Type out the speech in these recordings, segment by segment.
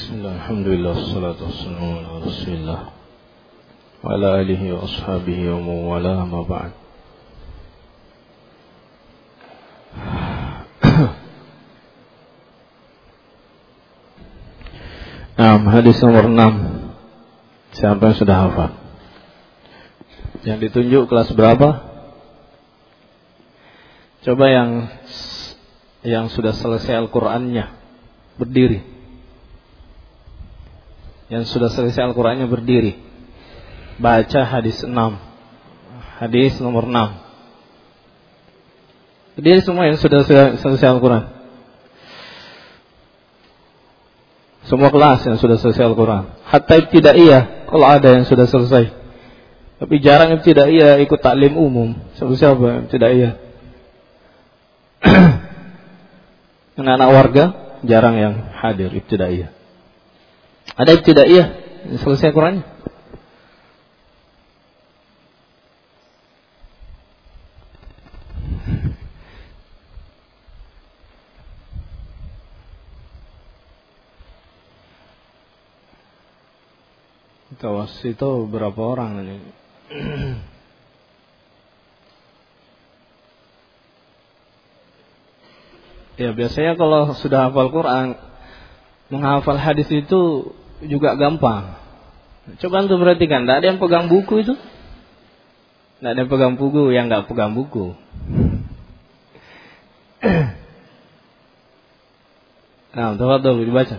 Bismillah, alhamdulillah, wassalatu wassalamu ala rasulillah wa ala alihi wa ashabihi wa mawala ma ba'd. Hadis nomor 6. Siapa yang sudah hafal? Yang ditunjuk kelas berapa? Coba yang sudah selesai Al-Qur'annya berdiri. Yang sudah selesai Al-Qur'annya berdiri. Baca hadis 6. Hadis nomor 6. Berdiri semua yang sudah selesai Al-Qur'an. Semua kelas yang sudah selesai Al-Qur'an. Hatta ibtidaiyah kalau ada yang sudah selesai. Tapi jarang ibtidaiyah ikut taklim umum. Siapa ibtidaiyah? Anak-anak warga jarang yang hadir ibtidaiyah. Ada ibtidaiyah yang selesai Al-Qur'annya? Tawas itu berapa orang ini? Ya biasanya kalau sudah hafal Quran, menghafal hadis itu juga gampang. Coba antum perhatikan, tidak ada yang pegang buku itu, tidak ada yang pegang buku, yang nggak pegang buku. Nah, tafadhol dibaca.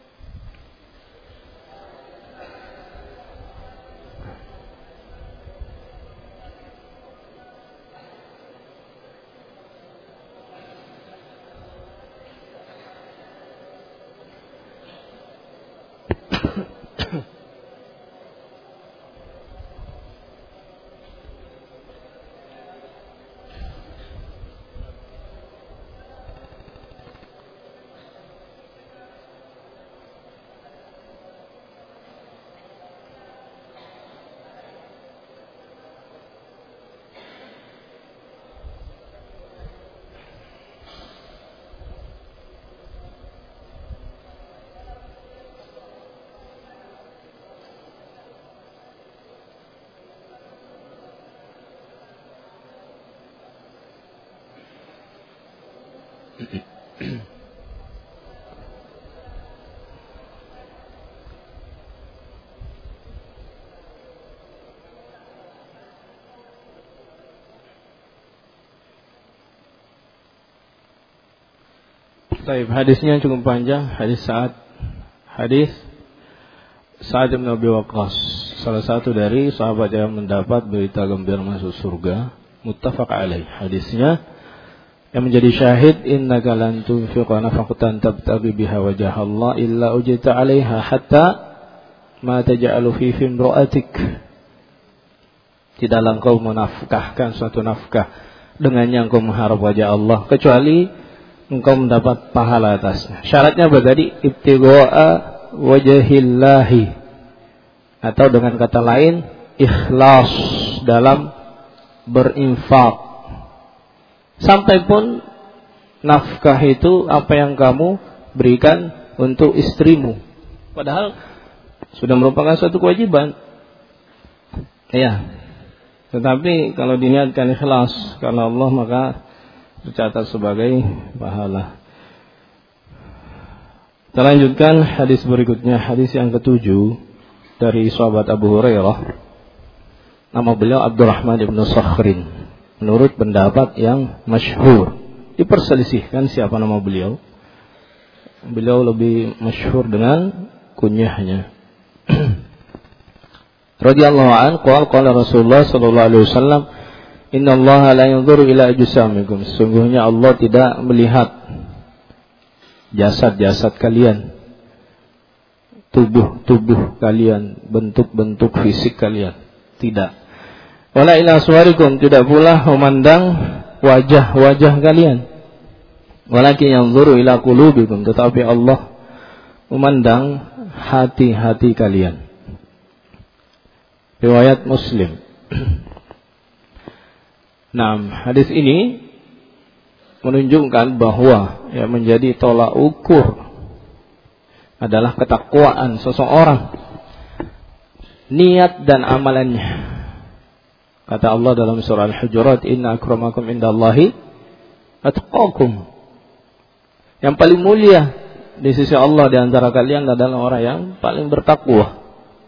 Baik, hadisnya cukup panjang. Hadis Sa'ad bin Abi Waqqas, salah satu dari sahabat yang mendapat berita gembira masuk surga. Muttafaq alaih. Hadisnya yang menjadi syahid, innaka lan tunfiqa nafaqatan tabtaghi biha wajha Allah illa ujita 'alaiha hatta ma taj'alu fi imra'atik. Tidaklah engkau menafkahkan suatu nafkah dengannya engkau mengharap wajah Allah kecuali engkau mendapat pahala atasnya. Syaratnya apa tadi? Ibtigha'a wajhillahi, atau dengan kata lain ikhlas dalam berinfak. Sampai pun nafkah itu apa yang kamu berikan untuk istrimu, padahal sudah merupakan suatu kewajiban. Ya. Tetapi kalau diniatkan ikhlas karena Allah, maka tercatat sebagai pahala. Kita lanjutkan hadis berikutnya, hadis yang ke-7 dari sahabat Abu Hurairah. Nama beliau Abdurrahman ibn Sakhrin. Menurut pendapat yang masyhur, diperselisihkan siapa nama beliau. Beliau lebih masyhur dengan kunyahnya. Radhiyallahu anhu qala Rasulullah sallallahu alaihi wasallam, Inna Allah la yanzuru ila ajsamikum. Sesungguhnya Allah tidak melihat jasad-jasad kalian, tubuh kalian, bentuk-bentuk fisik kalian. Tidak. Wala ila suwarikum, tidak pula memandang wajah-wajah kalian. Walakin yanzuru ila qulubikum, tetapi Allah memandang hati-hati kalian. Riwayat Muslim. Nah, hadis ini menunjukkan bahwa menjadi tolak ukur adalah ketakwaan seseorang, niat dan amalannya. Kata Allah dalam surah Al-Hujurat, inna akramakum indallahi atqakum. Yang paling mulia di sisi Allah di antara kalian adalah orang yang paling bertakwa.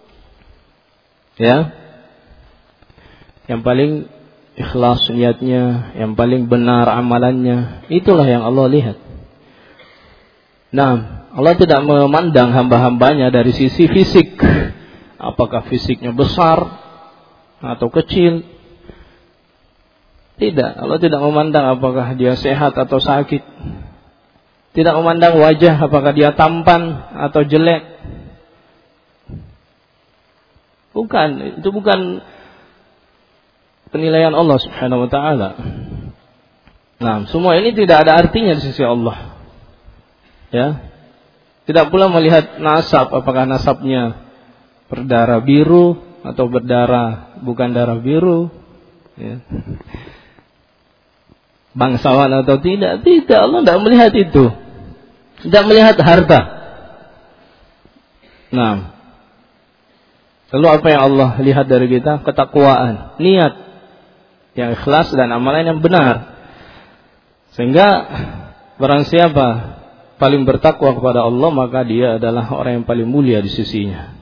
Ya. Yang paling ikhlas niatnya, yang paling benar amalannya, itulah yang Allah lihat. Nah, Allah tidak memandang hamba-hambanya dari sisi fisik. Apakah fisiknya besar atau kecil? Tidak, Allah tidak memandang apakah dia sehat atau sakit. Tidak memandang wajah apakah dia tampan atau jelek. Bukan, itu bukan penilaian Allah Subhanahu wa taala. Nah, semua ini tidak ada artinya di sisi Allah. Ya. Tidak pula melihat nasab, apakah nasabnya berdarah biru atau berdarah bukan darah biru, ya. Bangsawan atau tidak. Tidak, Allah tidak melihat itu. Tidak melihat harta. Nah, lalu apa yang Allah lihat dari kita? Ketakwaan, niat yang ikhlas dan amalan yang benar. Sehingga barang siapa paling bertakwa kepada Allah, maka dia adalah orang yang paling mulia di sisinya.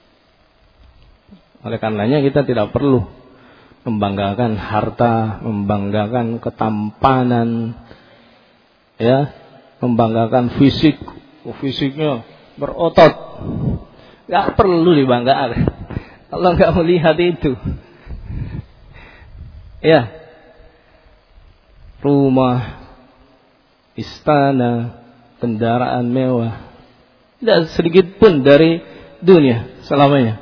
Oleh karenanya kita tidak perlu membanggakan harta, membanggakan ketampanan, ya, membanggakan fisik. Fisiknya berotot, nggak perlu dibanggakan. Allah nggak melihat itu. Ya, rumah, istana, kendaraan mewah, tidak sedikit pun dari dunia selamanya.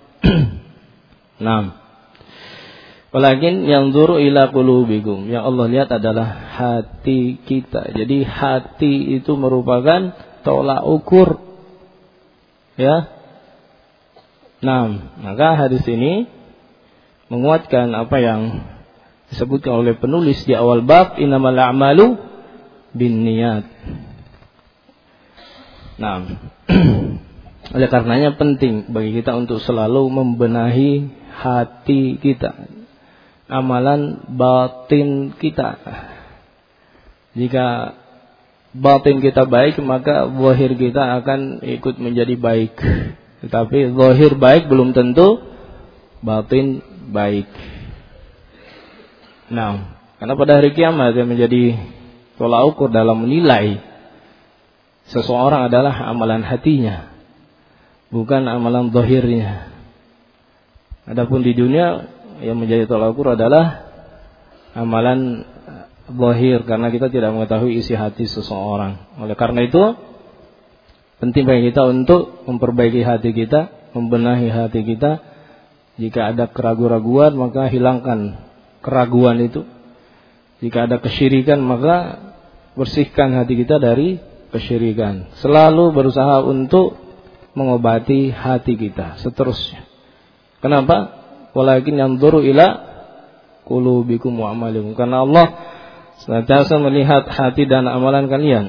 Nah, walakin yanzuru ila qulubikum, yang Allah lihat adalah hati kita. Jadi hati itu merupakan tolak ukur, ya. Nah, maka hadis ini menguatkan apa yang disebutkan oleh penulis di awal bab, innamal a'malu binniyat. Nah, oleh karenanya penting bagi kita untuk selalu membenahi hati kita, amalan batin kita. Jika batin kita baik, maka zahir kita akan ikut menjadi baik. Tetapi zahir baik belum tentu batin baik. Nah, karena pada hari kiamat yang menjadi tolak ukur dalam menilai seseorang adalah amalan hatinya, bukan amalan zahirnya. Adapun di dunia yang menjadi tolak ukur adalah amalan zahir, karena kita tidak mengetahui isi hati seseorang. Oleh karena itu penting bagi kita untuk memperbaiki hati kita, membenahi hati kita. Jika ada keraguan-raguan, maka hilangkan keraguan itu. Jika ada kesyirikan, maka bersihkan hati kita dari kesyirikan. Selalu berusaha untuk mengobati hati kita seterusnya. Kenapa? Walakin yanzuru ila qulubikum wa amalikum. Karena Allah senantiasa melihat hati dan amalan kalian.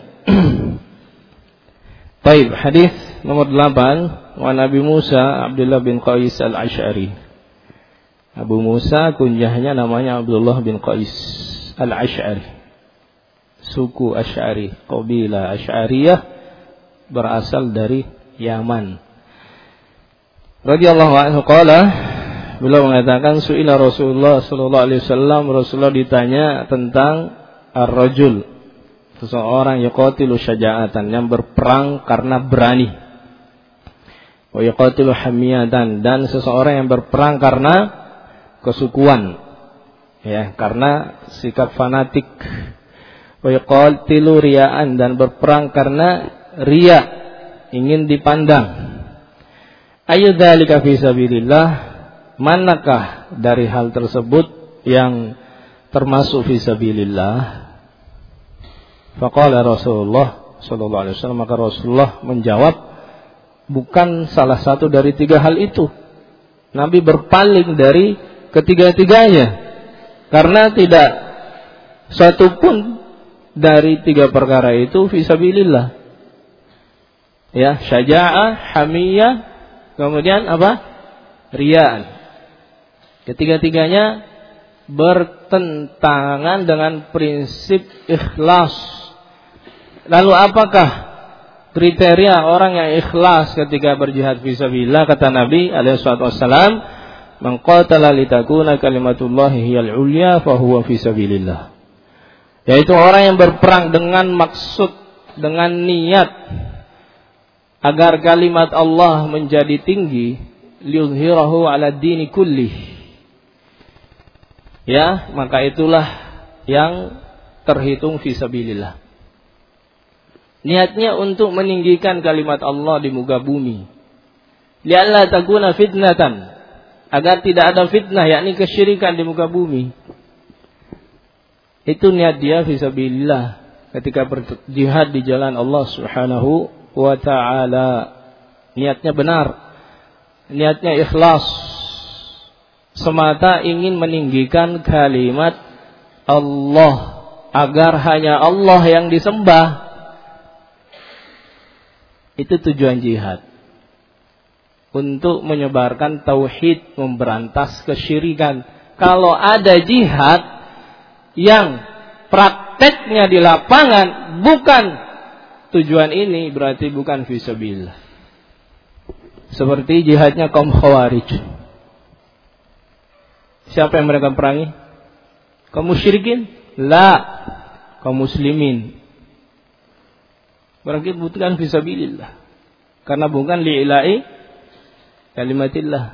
Baik, hadis nomor 8, wa Nabi Musa Abdullah bin Qais al-Asy'ari. Abu Musa kunyahnya namanya Abdullah bin Qais al-Asy'ari. Suku Asy'ari, qabilah Asy'ariyah, berasal dari Yaman. Radhiyallahu anhu qala, beliau mengatakan su'ila Rasulullah sallallahu alaihi wasallam, Rasulullah ditanya tentang ar-rajul, seseorang yaqatilu syaja'atan, yang berperang karena berani. Wa yaqatilu hamiyatan, dan seseorang yang berperang karena kesukuan, ya, karena sikap fanatik. Wa yaqatilu riya'an, dan berperang karena riya, ingin dipandang. Ayu dzalika fi sabilillah, manakah dari hal tersebut yang termasuk fi sabilillah? Faqala Rasulullah sallallahu alaihi wasallam, maka Rasulullah menjawab, bukan salah satu dari tiga hal itu. Nabi berpaling dari ketiga-tiganya, karena tidak satu pun dari tiga perkara itu fi sabilillah. Ya, syaja'ah, hamiyah, kemudian apa? Riya'an. Ketiga-tiganya bertentangan dengan prinsip ikhlas. Lalu apakah kriteria orang yang ikhlas ketika berjihad fisabilillah? Kata Nabi alaihi wasallam, "Man qatala litakuna kalimatullahi hiyal ulya fa huwa fisabilillah." Yaitu orang yang berperang dengan maksud, dengan niat agar kalimat Allah menjadi tinggi, liyudhhirahu 'ala dini kullih. Ya, maka itulah yang terhitung fisabilillah. Niatnya untuk meninggikan kalimat Allah di muka bumi. Li'alla takuna fitnatan, agar tidak ada fitnah, yakni kesyirikan di muka bumi. Itu niat dia fisabilillah ketika berjihad di jalan Allah Subhanahu wa ta'ala. Niatnya benar, niatnya ikhlas, semata ingin meninggikan kalimat Allah, agar hanya Allah yang disembah. Itu tujuan jihad, untuk menyebarkan tauhid, memberantas kesyirikan. Kalau ada jihad yang prakteknya di lapangan bukan tujuan ini, berarti bukan fisabilillah. Seperti jihadnya kaum Khawarij. Siapa yang mereka perangi? Kaum musyrikin? La, kaum muslimin. Berarti bukan fisabilillah, karena bukan li'ila'i kalimatillah.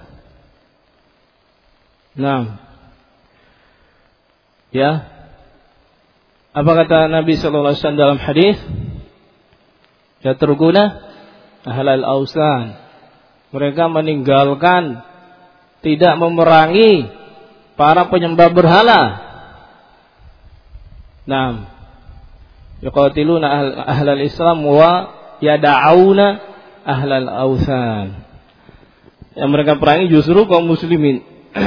Nah, ya, apa kata Nabi sallallahu alaihi wasallam dalam hadis? Yatrukuna ahlal ausan. Mereka meninggalkan, tidak memerangi para penyembah berhala. Naam. Yuqatiluna ahlal Islam wa yada'una ahlal ausan. Yang mereka perangi justru kaum muslimin.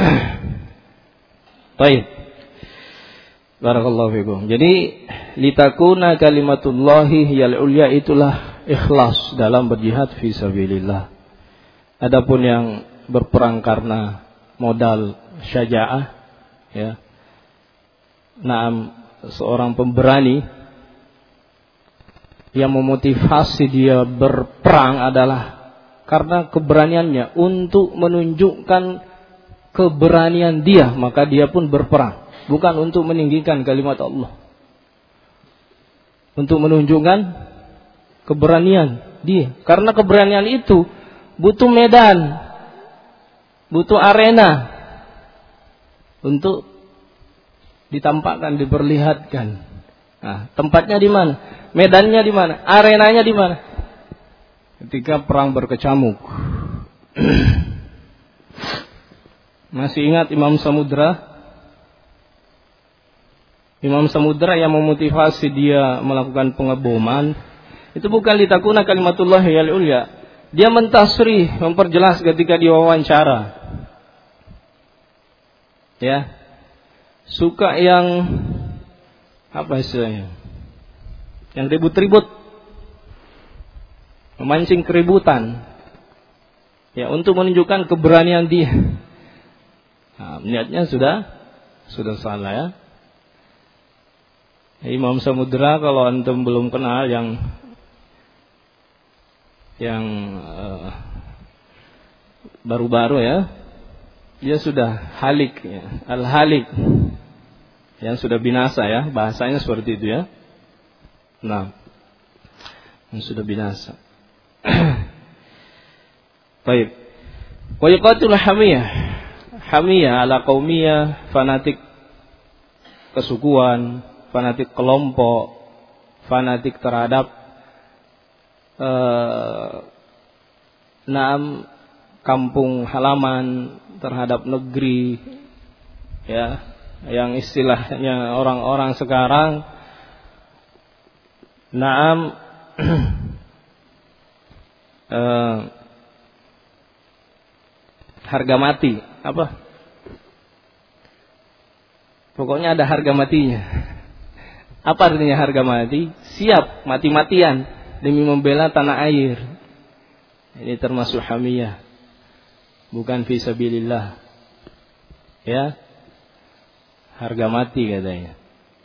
Baik. Barakallahu fikum. Jadi litakuna kalimatullahi hiyal ulya, itulah ikhlas dalam berjihad fisabilillah. Adapun yang berperang karena modal syaja'ah, ya, naam, seorang pemberani yang memotivasi dia berperang adalah karena keberaniannya, untuk menunjukkan keberanian dia, maka dia pun berperang, bukan untuk meninggikan kalimat Allah, untuk menunjukkan keberanian dia. Karena keberanian itu butuh medan, butuh arena untuk ditampakkan, diperlihatkan. Nah, tempatnya di mana? Medannya di mana? Arenanya di mana? Ketika perang berkecamuk. Masih ingat Imam Samudra? Imam Samudra yang memotivasi dia melakukan pengeboman, itu bukan litakuna kalimatullah hiyal ulya. Dia mentasrih, memperjelas ketika diwawancara. Ya, suka yang apa istilahnya? Yang ribut-ribut, memancing keributan. Ya, untuk menunjukkan keberanian dia. Nah, niatnya sudah salah, ya. Imam Samudra, kalau antum belum kenal, yang baru-baru, ya, dia sudah halik, ya, al-halik, yang sudah binasa, ya, bahasanya seperti itu, ya. Nah, yang sudah binasa. Baik. Wa yuqatil hamiyah ala qaumiyah, fanatik kesukuan, fanatik kelompok, fanatik terhadap kampung halaman, terhadap negeri, ya, yang istilahnya orang-orang sekarang harga mati, apa? Pokoknya ada harga matinya. Apa artinya harga mati? Siap mati-matian demi membela tanah air. Ini termasuk hamiyah, bukan fisabilillah. Ya, harga mati katanya.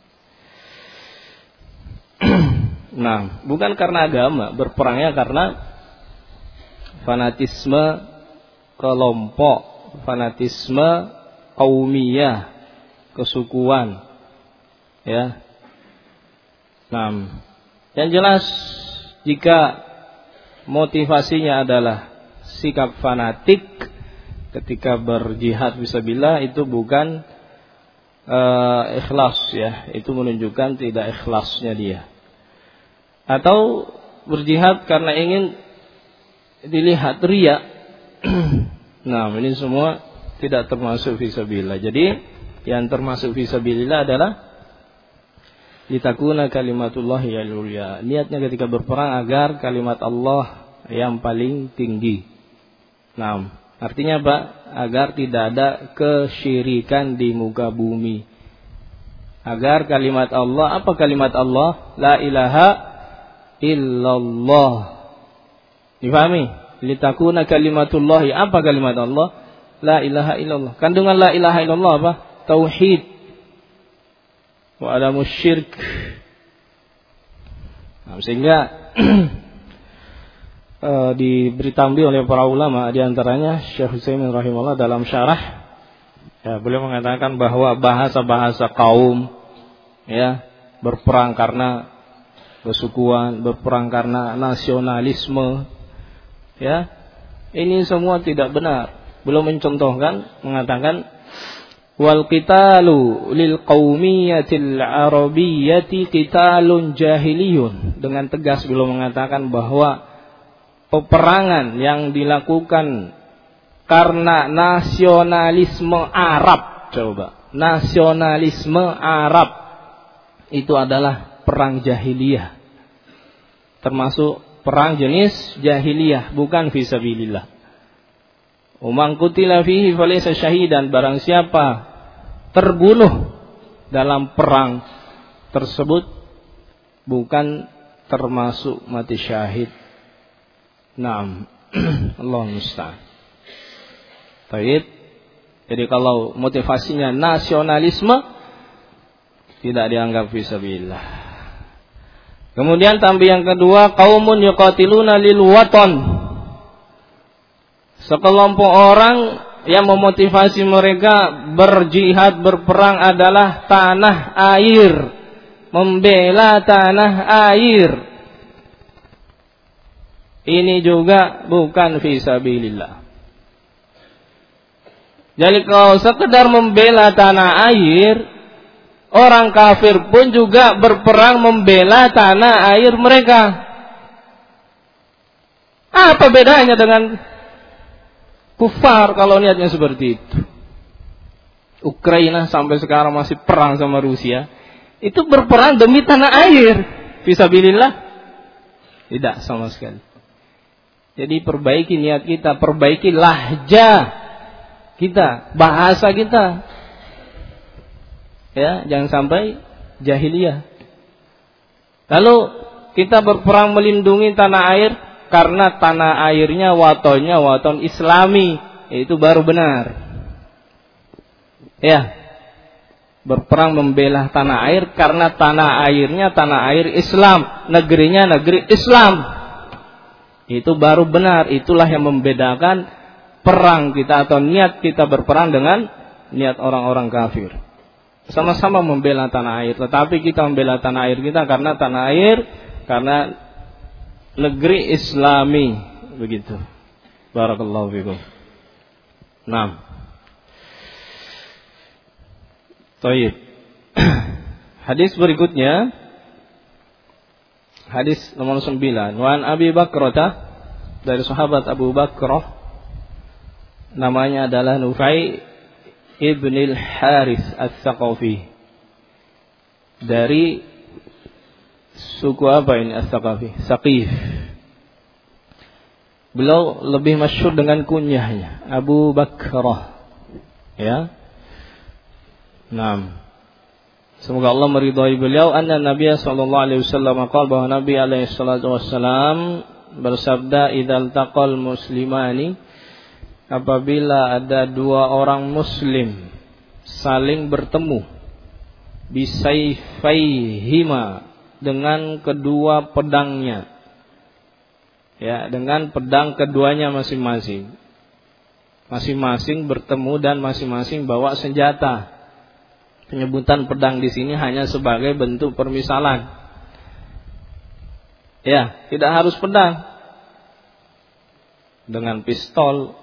Nah, bukan karena agama, berperangnya karena fanatisme kelompok, fanatisme qaumiyah, kesukuan. Ya. Nah, yang jelas jika motivasinya adalah sikap fanatik ketika berjihad fisabilillah, itu bukan ikhlas, ya. Itu menunjukkan tidak ikhlasnya dia. Atau berjihad karena ingin dilihat riya. Nah, ini semua tidak termasuk fisabilillah. Jadi yang termasuk fisabilillah adalah litakuna kalimatullahi al-ulya. Niatnya ketika berperang agar kalimat Allah yang paling tinggi. Nah, artinya apa? Agar tidak ada kesyirikan di muka bumi. Agar kalimat Allah, apa kalimat Allah? La ilaha illallah. Difahami? Litakuna kalimatullahi, apa kalimat Allah? La ilaha illallah. Kandungan la ilaha illallah apa? Tauhid. Wa adamus syirk. Nah, sehingga diberi tambih oleh para ulama, di antaranya Syekh Utsaimin rahimahullah dalam syarah, ya, beliau mengatakan bahwa bahasa-bahasa kaum, ya, berperang karena kesukuan, berperang karena nasionalisme, ya, ini semua tidak benar. Beliau mencontohkan, mengatakan wal qitalu lil qaumiyatil arabiyyati qitalun jahiliyun. Dengan tegas beliau mengatakan bahwa peperangan yang dilakukan karena nasionalisme Arab, coba, nasionalisme Arab itu adalah perang jahiliyah, termasuk perang jenis jahiliyah, bukan fisabilillah. Umang qutila fihi falaysa syahidan, barang siapa terbunuh dalam perang tersebut bukan termasuk mati syahid. Naam. Allah musta'an. Baik. Jadi kalau motivasinya nasionalisme, tidak dianggap fisabilillah. Kemudian tambah yang kedua, qaumun yuqatiluna lil watan. Sekelompok orang yang memotivasi mereka berjihad, berperang adalah tanah air, membela tanah air. Ini juga bukan fisabilillah. Jadi kalau sekedar membela tanah air, orang kafir pun juga berperang membela tanah air mereka. Apa bedanya dengan kufar kalau niatnya seperti itu? Ukraina sampai sekarang masih perang sama Rusia. Itu berperang demi tanah air. Fisabilillah? Tidak sama sekali. Jadi perbaiki niat kita, perbaiki lahjah kita, bahasa kita. Ya, jangan sampai jahiliyah. Lalu kita berperang melindungi tanah air karena tanah airnya watonnya waton Islami, itu baru benar. Ya, berperang membela tanah air karena tanah airnya tanah air Islam, negerinya negeri Islam. Itu baru benar. Itulah yang membedakan perang kita atau niat kita berperang dengan niat orang-orang kafir. Sama-sama membela tanah air, tetapi kita membela tanah air kita karena tanah air, karena negeri Islami, begitu. Barakallahu fikum. Naam. Baik. Hadis berikutnya, hadis nomor 9. Wan Abi Bakrah, dari sahabat Abu Bakrah, namanya adalah Nufai ibn al-Haris As-Saqafi. Dari suku apa ini As-Saqafi? Saqif. Beliau lebih masyhur dengan kunyahnya Abu Bakrah. Ya. Naam. Semoga Allah meridhai beliau. Anna Nabi sallallahu alaihi wasallam qala, bahwa Nabi alaihi salatu wasallam bersabda, "Idzal taqal muslimani," apabila ada dua orang muslim saling bertemu, bisayfaihima, dengan kedua pedangnya, ya, dengan pedang keduanya masing-masing. Masing-masing bertemu dan masing-masing bawa senjata. Penyebutan pedang di sini hanya sebagai bentuk permisalan. Ya, tidak harus pedang. Dengan pistol,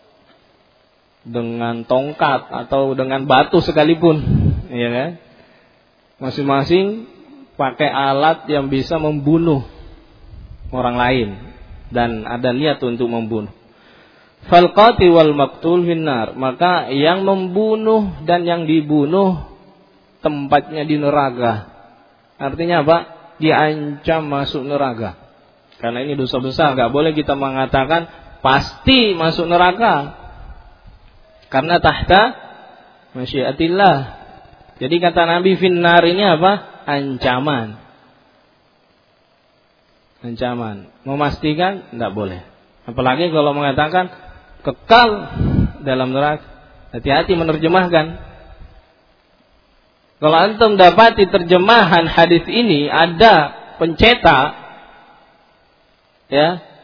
dengan tongkat, atau dengan batu sekalipun, ya kan? Masing-masing pakai alat yang bisa membunuh orang lain dan ada niat untuk membunuh. Fal qatil wal maqtul finnar, maka yang membunuh dan yang dibunuh tempatnya di neraka. Artinya apa? Diancam masuk neraka. Karena ini dosa besar, enggak boleh kita mengatakan pasti masuk neraka. Karena tahta masyiatillah. Jadi kata Nabi finnar ini apa? Ancaman. Ancaman. Memastikan enggak boleh. Apalagi kalau mengatakan kekal dalam neraka. Hati-hati menerjemahkan. Kalau antum dapati terjemahan hadis ini ada pencetak, ya,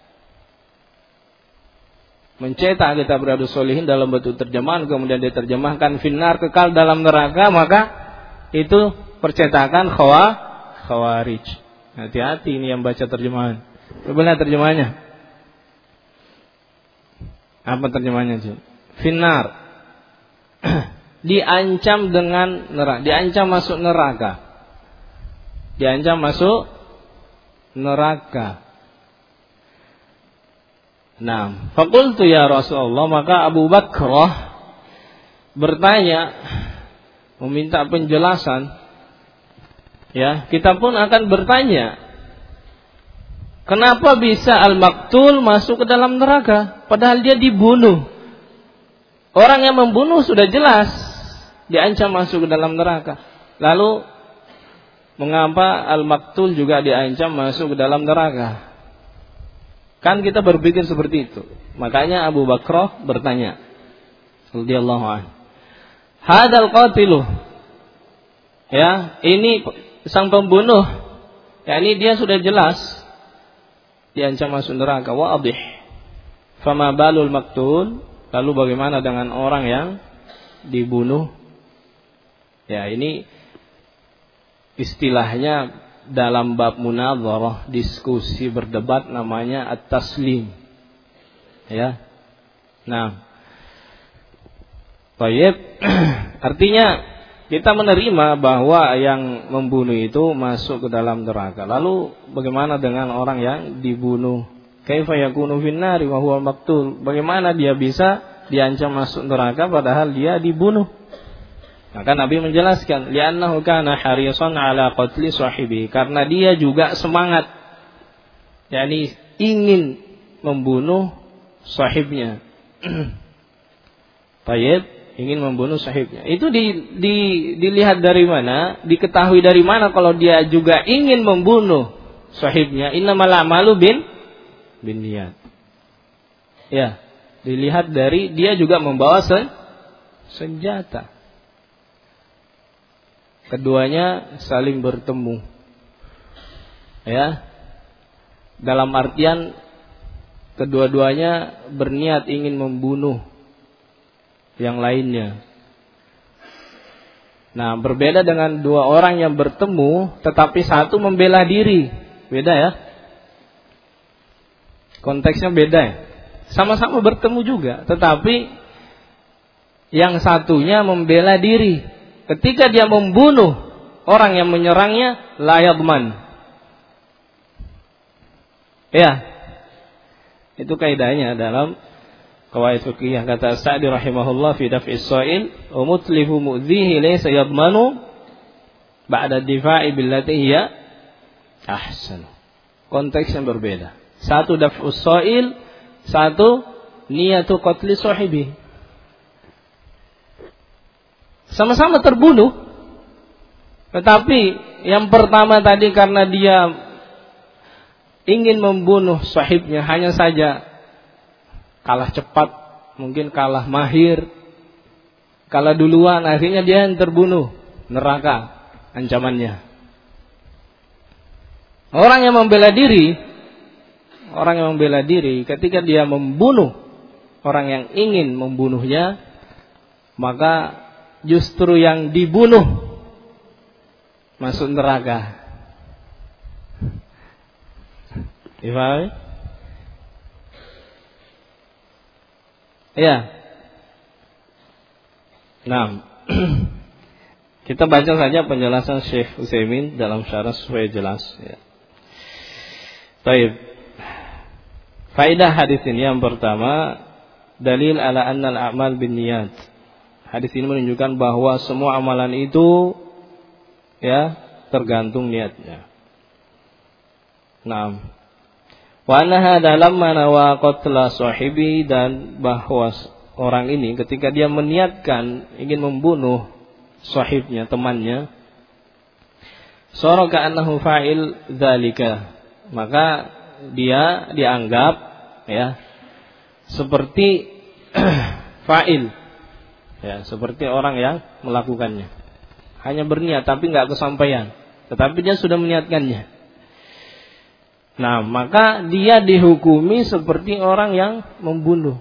mencetak kitab Riyadhus Shalihin dalam bentuk terjemahan, kemudian diterjemahkan finnar, kekal dalam neraka, maka itu percetakan khawarij. Hati-hati ini yang baca terjemahan. Coba terjemahannya. Apa terjemahannya? Finnar. Diancam dengan neraka, diancam masuk neraka. Diancam masuk neraka. Nah, faqultu ya Rasulullah, maka Abu Bakrah bertanya, meminta penjelasan. Ya, kita pun akan bertanya, kenapa bisa al-maktul masuk ke dalam neraka padahal dia dibunuh? Orang yang membunuh sudah jelas diancam masuk ke dalam neraka. Lalu mengapa al-maktul juga diancam masuk ke dalam neraka? Kan kita berpikir seperti itu. Makanya Abu Bakrah bertanya, radhiyallahu anhu, hadal qatilu, ya, ini sang pembunuh, ya, ini dia sudah jelas diancam masuk neraka. Wadih. Fama balul maktul, lalu bagaimana dengan orang yang dibunuh? Ya, ini istilahnya dalam bab munadharah, diskusi berdebat, namanya at-taslim. Ya. Nah. Baik. Artinya kita menerima bahwa yang membunuh itu masuk ke dalam neraka. Lalu bagaimana dengan orang yang dibunuh? Kaifa yakunu finnari wa huwa maqtul? Bagaimana dia bisa diancam masuk neraka padahal dia dibunuh? Maka Nabi menjelaskan, li'annahu kana harisan ala qatli sahibi, karena dia juga semangat, yakni ingin membunuh sahibnya. Tayyib, ingin membunuh sahibnya. Itu dilihat dari mana? Diketahui dari mana kalau dia juga ingin membunuh sahibnya? Innamal a'malu bin niyat. Ya, dilihat dari dia juga membawa senjata. Keduanya saling bertemu. Ya. Dalam artian kedua-duanya berniat ingin membunuh yang lainnya. Nah, berbeda dengan dua orang yang bertemu tetapi satu membela diri. Beda ya. Konteksnya beda ya. Sama-sama bertemu juga, tetapi yang satunya membela diri. Ketika dia membunuh orang yang menyerangnya, la yadman. Ya. Itu kaidahnya dalam qawaid fiqhiyah. Kata Sa'di rahimahullah fi daf'is sha'il, wa mutlifu mu'dhihi laysa yadmanu ba'da difa'i billati hiya ahsan. Konteks yang berbeda. Satu daf'us sha'il, satu niyatu qatli sahibi. Sama-sama terbunuh, tetapi yang pertama tadi karena dia ingin membunuh sahibnya, hanya saja kalah cepat, mungkin kalah mahir, kalah duluan, akhirnya dia yang terbunuh, neraka ancamannya. Orang yang membela diri ketika dia membunuh orang yang ingin membunuhnya, maka justru yang dibunuh masuk neraka. Difahami? Ya. Nah, kita baca saja penjelasan Syekh Utsaimin dalam syarah supaya jelas. Ya. Baik. Faedah hadis ini yang pertama, dalil ala annal a'mal binniyat. Hadis ini menunjukkan bahwa semua amalan itu ya tergantung niatnya. Naam. Wa annaha dalam manawa qatla sahibi, dan bahwa orang ini ketika dia meniatkan ingin membunuh sahibnya, temannya, saraka annahu fa'il dzalika, maka dia dianggap ya seperti fa'il, ya seperti orang yang melakukannya, hanya berniat tapi enggak kesampaian, tetapi dia sudah meniatkannya. Nah, maka dia dihukumi seperti orang yang membunuh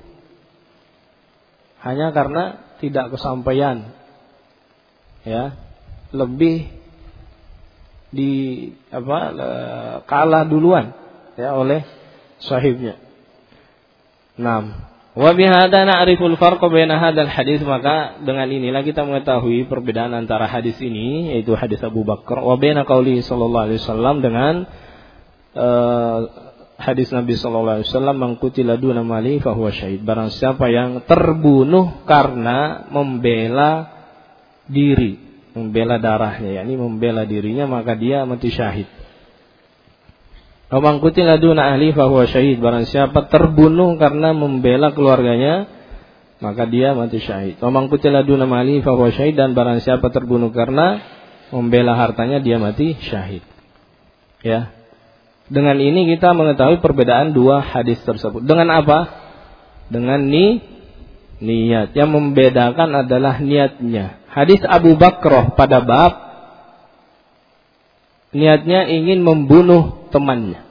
hanya karena tidak kesampaian, ya, lebih kalah duluan ya oleh sahibnya. Nah, wa bihadza na'riful farqa baina hadzal hadis, maka dengan inilah kita mengetahui perbedaan antara hadis ini, yaitu hadis Abu Bakar, wa baina qauli sallallahu alaihi wasallam, dengan hadis Nabi sallallahu alaihi wasallam, man qutila duna mali fa huwa syahid, barang siapa yang terbunuh karena membela diri, membela darahnya, yakni membela dirinya, maka dia mati syahid. Wa man qutila duna ahli fa huwa syahid, barang siapa terbunuh karena membela keluarganya, maka dia mati syahid. Wa man qutila duna mali fa huwa syahid, dan barang siapa terbunuh karena membela hartanya, dia mati syahid. Ya. Dengan ini kita mengetahui perbedaan dua hadis tersebut. Dengan apa? Dengan niat. Yang membedakan adalah niatnya. Hadis Abu Bakrah pada bab niatnya ingin membunuh temannya.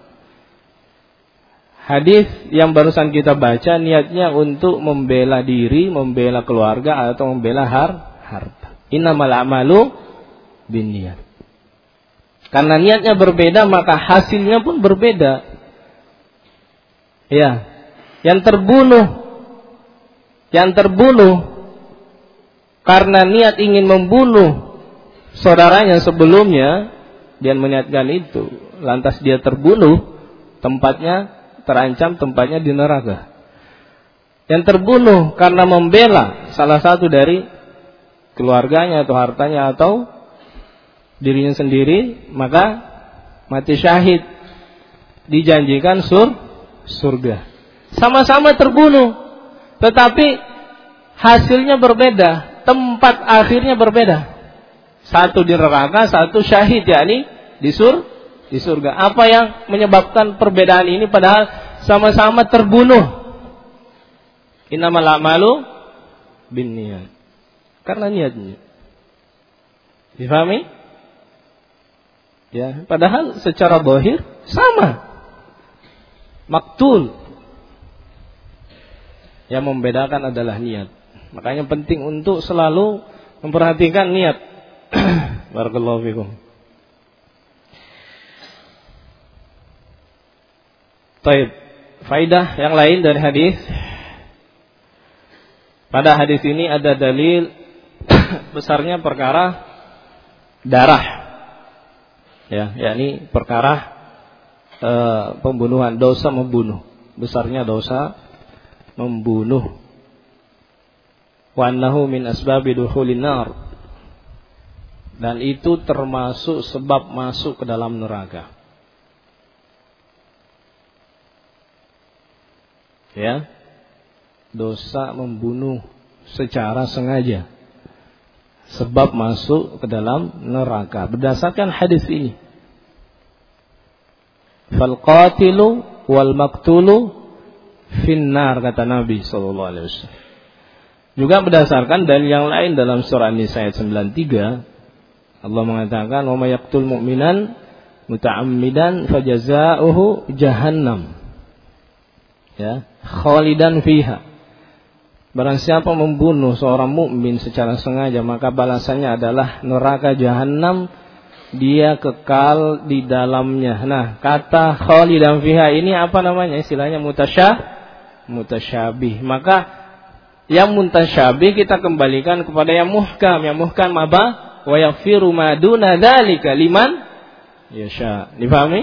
Hadis yang barusan kita baca niatnya untuk membela diri, membela keluarga, atau membela harta. Innamal a'malu binniyat. Karena niatnya berbeda, maka hasilnya pun berbeda. Ya, yang terbunuh karena niat ingin membunuh saudaranya sebelumnya, dia meniatkan itu, lantas dia terbunuh, tempatnya terancam, tempatnya di neraka. Yang terbunuh karena membela salah satu dari keluarganya atau hartanya atau dirinya sendiri, maka mati syahid, dijanjikan surga. Sama-sama terbunuh, tetapi hasilnya berbeda, tempat akhirnya berbeda. Satu di neraka, satu syahid, yakni di surga. Apa yang menyebabkan perbedaan ini padahal sama-sama terbunuh? Innamal a'malu binniyat. Karena niatnya. Difahami? Ya, padahal secara zahir sama. Maktul. Yang membedakan adalah niat. Makanya penting untuk selalu memperhatikan niat. Barakallahu fikum. Baik, faidah yang lain dari hadis. Pada hadis ini ada dalil besarnya perkara darah. Ya, yakni perkara pembunuhan, dosa membunuh, besarnya dosa membunuh. Wa annahu min asbabi dukhulin nar, dan itu termasuk sebab masuk ke dalam neraka. Ya, dosa membunuh secara sengaja, sebab masuk ke dalam neraka berdasarkan hadis ini. Fal qatilu wal maktulu finnar, kata Nabi sallallahu alaihi wasallam. Juga berdasarkan dalil yang lain dalam surah An-Nisa ayat 93, Allah mengatakan, "Wa may yaqtul mu'minan muta'ammidan fajazaohu jahannam." Ya, khalidan fiha. Barang siapa membunuh seorang mukmin secara sengaja, maka balasannya adalah neraka jahanam, dia kekal di dalamnya. Nah, kata khalidan fiha ini apa namanya? Istilahnya mutasyabih. Maka yang mutasyabih kita kembalikan kepada yang muhkam. Yang muhkam apa? Wa yaghfiru ma duna dzalika liman yasha. Dipahami?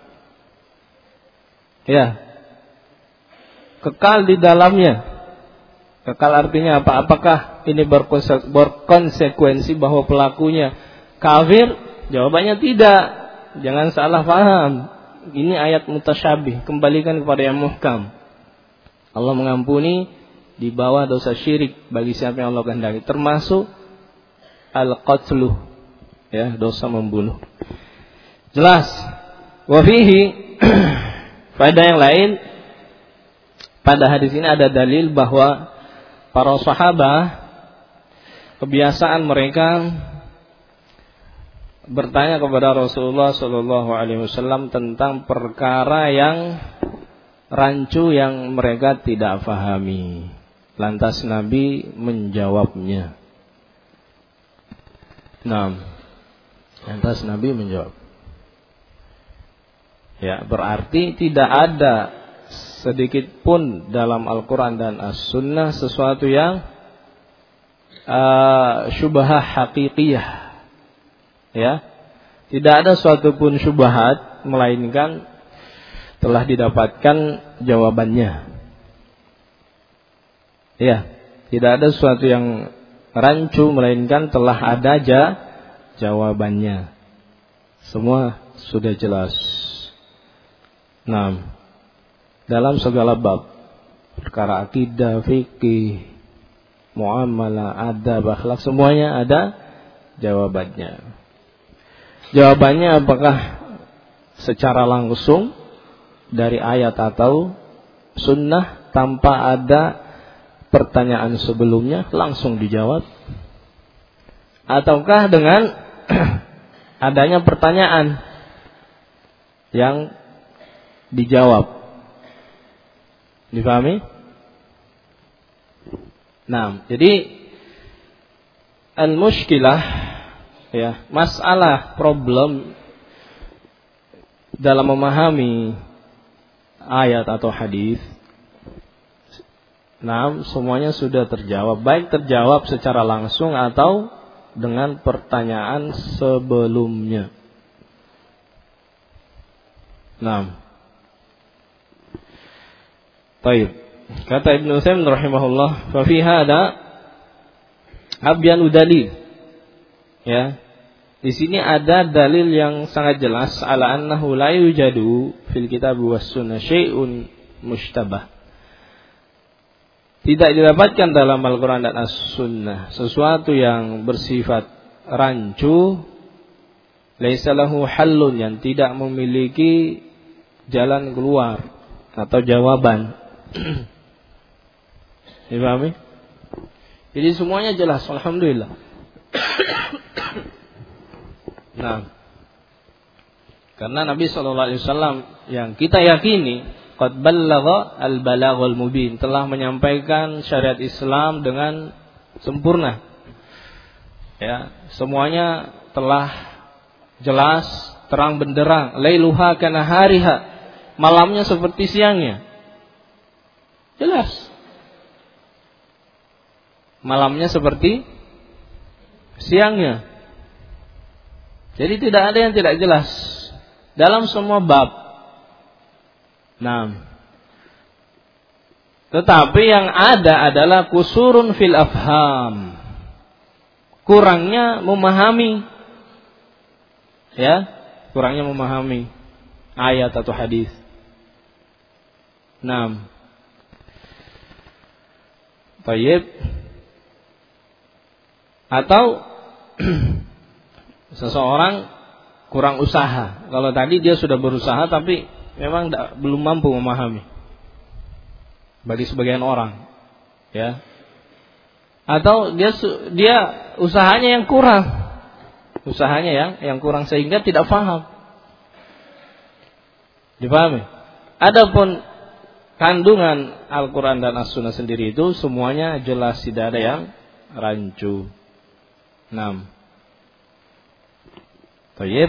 Ya. Kekal di dalamnya. Kekal artinya apa? Apakah ini berkonsekuensi bahwa pelakunya kafir? Jawabannya tidak. Jangan salah paham. Ini ayat mutasyabih. Kembalikan kepada yang muhkam. Allah mengampuni di bawah dosa syirik bagi siapa yang Allah kehendaki, termasuk al-qatlu, ya, dosa membunuh. Jelas. Wa fihi pada yang lain, pada hadis ini ada dalil bahwa para sahabat kebiasaan mereka bertanya kepada Rasulullah sallallahu alaihi wasallam tentang perkara yang rancu yang mereka tidak fahami. Lantas Nabi menjawabnya. Lantas Nabi menjawab. Ya, berarti tidak ada sedikit pun dalam Al-Quran dan As-Sunnah sesuatu yang syubhah haqiqiyah. Ya, tidak ada suatu pun syubhat melainkan telah didapatkan jawabannya. Ya, tidak ada sesuatu yang rancu melainkan telah ada jawabannya. Semua sudah jelas. Dalam segala bab, perkara akidah, fikih, muamalah, adab, akhlak, semuanya ada jawabannya. Jawabannya apakah secara langsung dari ayat atau sunnah tanpa ada pertanyaan sebelumnya langsung dijawab, ataukah dengan adanya pertanyaan yang dijawab. Dipahami? Jadi al-mushkilah, ya, masalah, problem dalam memahami ayat atau hadis, semuanya sudah terjawab, baik terjawab secara langsung atau dengan pertanyaan sebelumnya. Baik. Kata Ibnu Utsaimin rahimahullah, fa fi hada abyanu dalil. Ya. Di sini ada dalil yang sangat jelas ala annahu la yujadu fil kitab was sunnah syai'un mushtabah. Tidak didapatkan dalam Al-Quran dan As-Sunnah sesuatu yang bersifat rancu, laisa lahu hallun, yang tidak memiliki jalan keluar atau jawaban. Dipahami? Jadi semuanya jelas, alhamdulillah. Karena Nabi SAW yang kita yakini qad ballagha al-balaghul mubin, telah menyampaikan syariat Islam dengan sempurna. Ya, semuanya telah jelas, terang benderang, lailuha kana hariha, malamnya seperti siangnya. Jelas. Malamnya seperti siangnya. Jadi tidak ada yang tidak jelas dalam semua bab. Tetapi yang ada adalah kusurun fil afham, kurangnya memahami, ya, kurangnya memahami ayat atau hadis. Baik. Atau seseorang kurang usaha. Kalau tadi dia sudah berusaha tapi memang belum mampu memahami bagi sebagian orang, ya. Atau dia usahanya yang kurang. Usahanya yang kurang sehingga tidak paham. Dipahami? Adapun kandungan Al-Quran dan As-Sunnah sendiri itu semuanya jelas, tidak ada yang rancu. 6. Baik.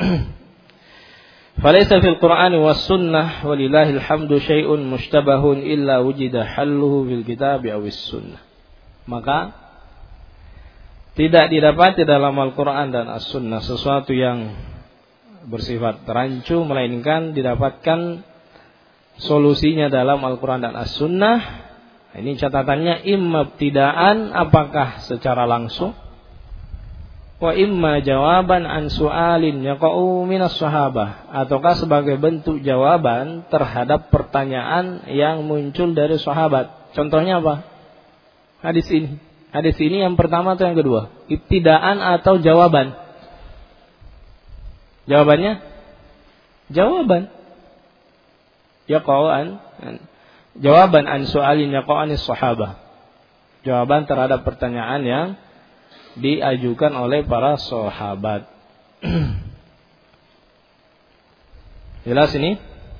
Falaysa fil Qur'ani was sunnah walillahil hamdu syai'un mushtabahun illa wujida halluhu fil kitabi awis sunnah. Maka tidak didapati dalam Al-Quran dan As-Sunnah sesuatu yang bersifat rancu, melainkan didapatkan solusinya dalam Al-Quran dan As-Sunnah. Ini catatannya, imma ibtidaan, apakah secara langsung, wa imma jawaban an su'alin yaqa'u minas sahabah, ataukah sebagai bentuk jawaban terhadap pertanyaan yang muncul dari sahabat. Contohnya apa? Hadis ini. Hadis ini yang pertama atau yang kedua? Ibtidaan atau jawaban? Jawabannya? Jawaban. Yaqa'an. Jawaban an su'alin yaqa'anis sahabah. Jawaban terhadap pertanyaan yang diajukan oleh para sahabat. Jelas ini?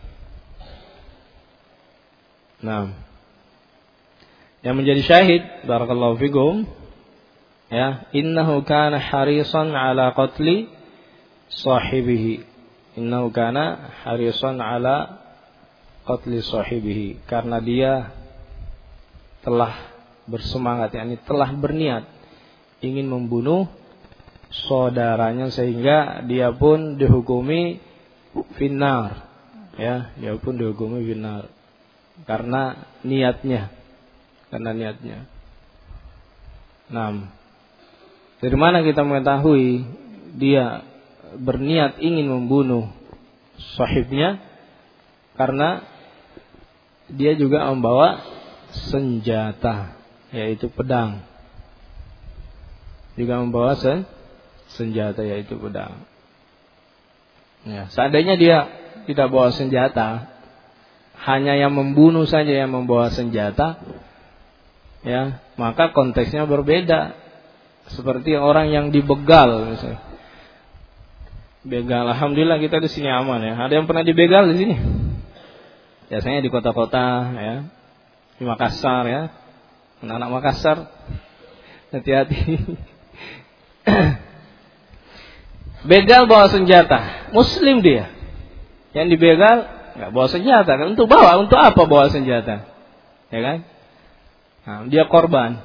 Nah, yang menjadi syahid, barakallahu fikum, ya, innahu kana harisan ala qatli sahibihi. Innahu kana harisan ala qatli sahibihi, karena dia telah bersemangat, yakni telah berniat ingin membunuh saudaranya, sehingga dia pun dihukumi finnar, ya, dia pun dihukumi finnar karena niatnya. Nah, dari mana kita mengetahui dia berniat ingin membunuh sahibnya? Karena dia juga membawa senjata, yaitu pedang. Juga membawa senjata, yaitu pedang. Ya, seandainya dia tidak bawa senjata, hanya yang membunuh saja yang membawa senjata, ya, maka konteksnya berbeda. Seperti orang yang dibegal misalnya. Begal, alhamdulillah kita di sini aman, ya. Ada yang pernah dibegal di sini? Biasanya di kota-kota, ya. Di Makassar, ya. Anak-anak Makassar, hati-hati. Begal bawa senjata, muslim dia. Yang dibegal nggak bawa senjata, kan? Untuk apa bawa senjata? Ya kan? Nah, dia korban.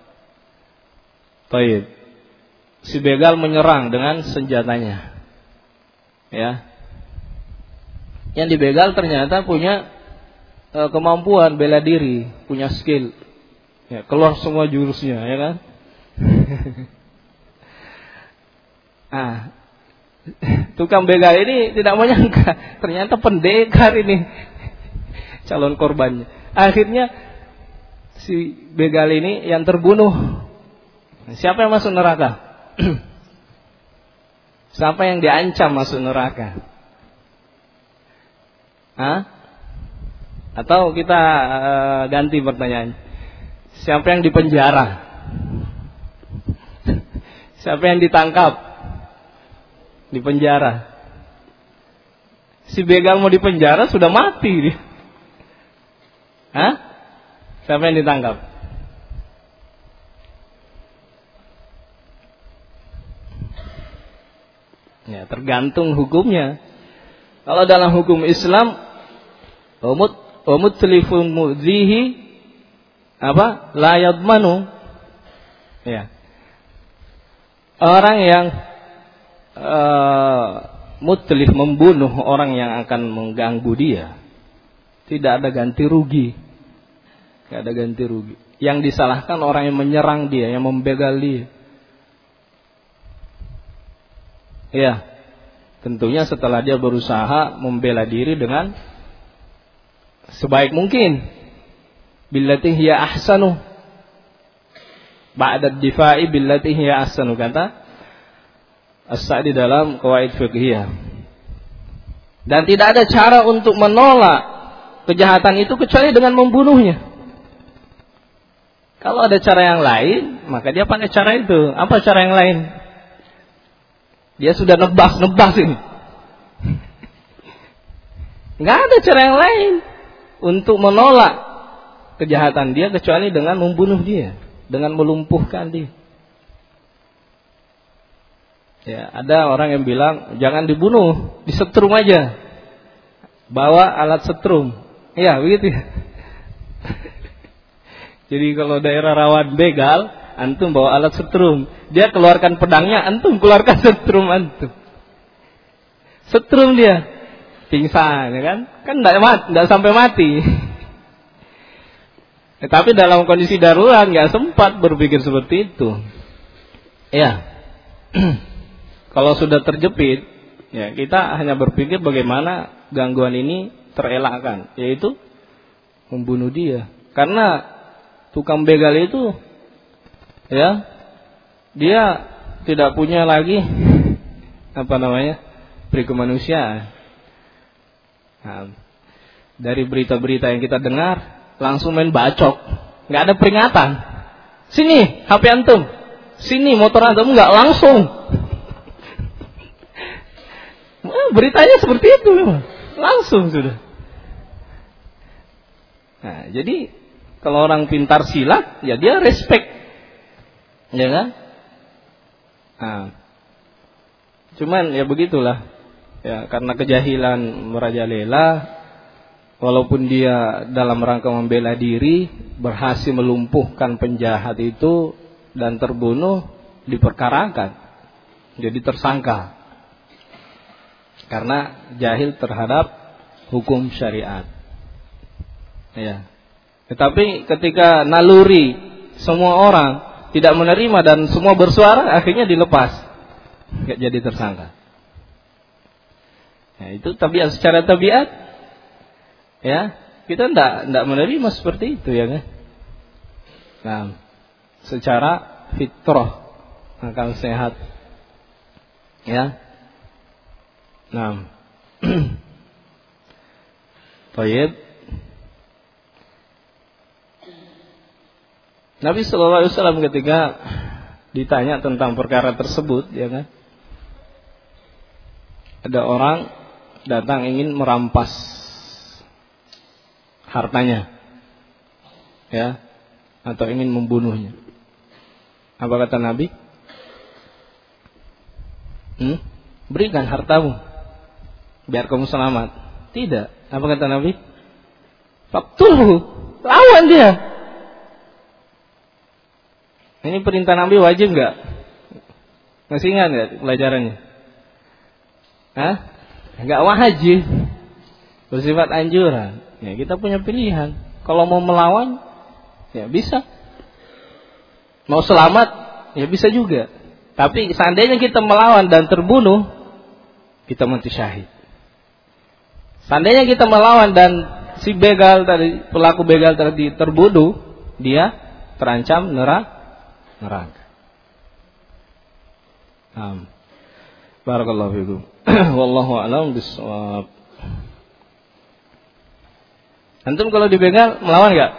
Baik. Si begal menyerang dengan senjatanya. Ya. Yang dibegal ternyata punya kemampuan bela diri, punya skill. Ya, keluar semua jurusnya, ya kan? Tukang begal ini tidak menyangka ternyata pendekar ini calon korbannya. Akhirnya si begal ini yang terbunuh. Siapa yang masuk neraka? Siapa yang diancam masuk neraka? Atau kita ganti pertanyaan. Siapa yang dipenjara? Siapa yang ditangkap? Dipenjara. Si begal mau dipenjara sudah mati dia. Siapa yang ditangkap? Ya, tergantung hukumnya. Kalau dalam hukum Islam, mutlifun mudzihi la yadmanu. Ya. Orang yang mutlif, membunuh orang yang akan mengganggu dia, tidak ada ganti rugi. Tidak ada ganti rugi. Yang disalahkan orang yang menyerang dia, yang membegal dia. Ya, tentunya setelah dia berusaha membela diri dengan sebaik mungkin. Billati hiya ahsanu. Ba'da difa'i billati hiya ahsanu, kata As-Sa'di dalam Qawaid Fiqhiyah. Dan tidak ada cara untuk menolak kejahatan itu kecuali dengan membunuhnya. Kalau ada cara yang lain, maka dia pakai cara itu. Apa cara yang lain? Dia sudah nebas ini. Nggak ada cara yang lain untuk menolak kejahatan dia kecuali dengan membunuh dia, dengan melumpuhkan dia. Ya, ada orang yang bilang jangan dibunuh, disetrum aja. Bawa alat setrum. Ya, begitu ya. Jadi kalau daerah rawan begal, antum bawa alat setrum. Dia keluarkan pedangnya, antum keluarkan setrum antum. Setrum dia. Pingsan, ya kan? Kan enggak sampai mati. Tapi dalam kondisi darurat enggak sempat berpikir seperti itu. Ya. Kalau sudah terjepit, ya kita hanya berpikir bagaimana gangguan ini terelakkan, yaitu membunuh dia. Karena tukang begal itu, ya, dia tidak punya lagi perikemanusiaan. Nah, dari berita-berita yang kita dengar, langsung main bacok, nggak ada peringatan. Sini HP antum, sini motor antum, nggak langsung. Beritanya seperti itu memang. Langsung sudah. Nah, jadi kalau orang pintar silat, ya dia respect. Ya kan? Nah, cuman ya begitulah. Ya, karena kejahilan merajalela, walaupun dia dalam rangka membela diri berhasil melumpuhkan penjahat itu dan terbunuh, diperkarakan. Jadi tersangka. Karena jahil terhadap hukum syariat. Ya. Tetapi ketika naluri semua orang tidak menerima dan semua bersuara, akhirnya dilepas. Enggak jadi tersangka. Ya, itu tabiat, secara tabiat. Ya, kita enggak menerima seperti itu, ya kan? Nah, secara fitrah akal sehat. Ya. Nah, Tayyib. Nabi Sallallahu Alaihi Wasallam ketika ditanya tentang perkara tersebut, ya kan, ada orang datang ingin merampas hartanya, ya, atau ingin membunuhnya. Apa kata Nabi? Berikan hartamu, biar kamu selamat. Tidak. Apa kata Nabi? Faqtulhu, lawan dia. Ini perintah Nabi wajib enggak? Masih ingat enggak pelajarannya? Hah? Enggak wajib. Bersifat anjuran. Ya, kita punya pilihan. Kalau mau melawan, ya bisa. Mau selamat, ya bisa juga. Tapi seandainya kita melawan dan terbunuh, kita mati syahid. Seandainya kita melawan dan si begal tadi, pelaku begal tadi terbunuh, dia terancam neraka. Barakallahu fikum. Wallahu a'lam bishawab. Antum kalau dibegal melawan enggak?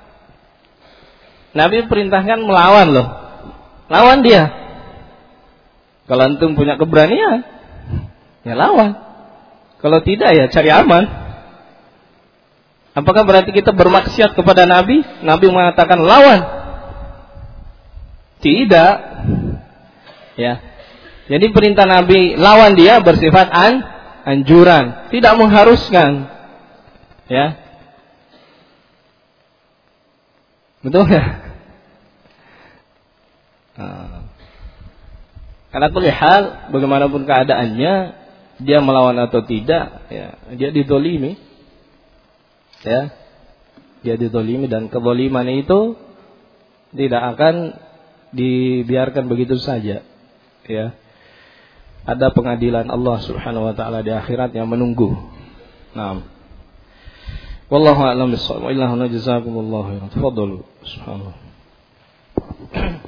Nabi perintahkan melawan loh. Lawan dia. Kalau antum punya keberanian, ya lawan. Kalau tidak, ya cari aman. Apakah berarti kita bermaksiat kepada Nabi? Nabi mengatakan lawan. Tidak. Ya. Jadi perintah Nabi lawan dia bersifat anjuran, tidak mengharuskan. Ya. Betul ya? Karena kulli hal, bagaimanapun keadaannya, dia melawan atau tidak, ya, dia dizalimi. Ya. Dia dizalimi dan kezaliman itu tidak akan dibiarkan begitu saja, ya. Ada pengadilan Allah Subhanahu wa taala di akhirat yang menunggu. Naam. Wallahu a'lam bissawab. Wa ilahuna jazakumullahu khairan. Tafadhalu. Subhanallah.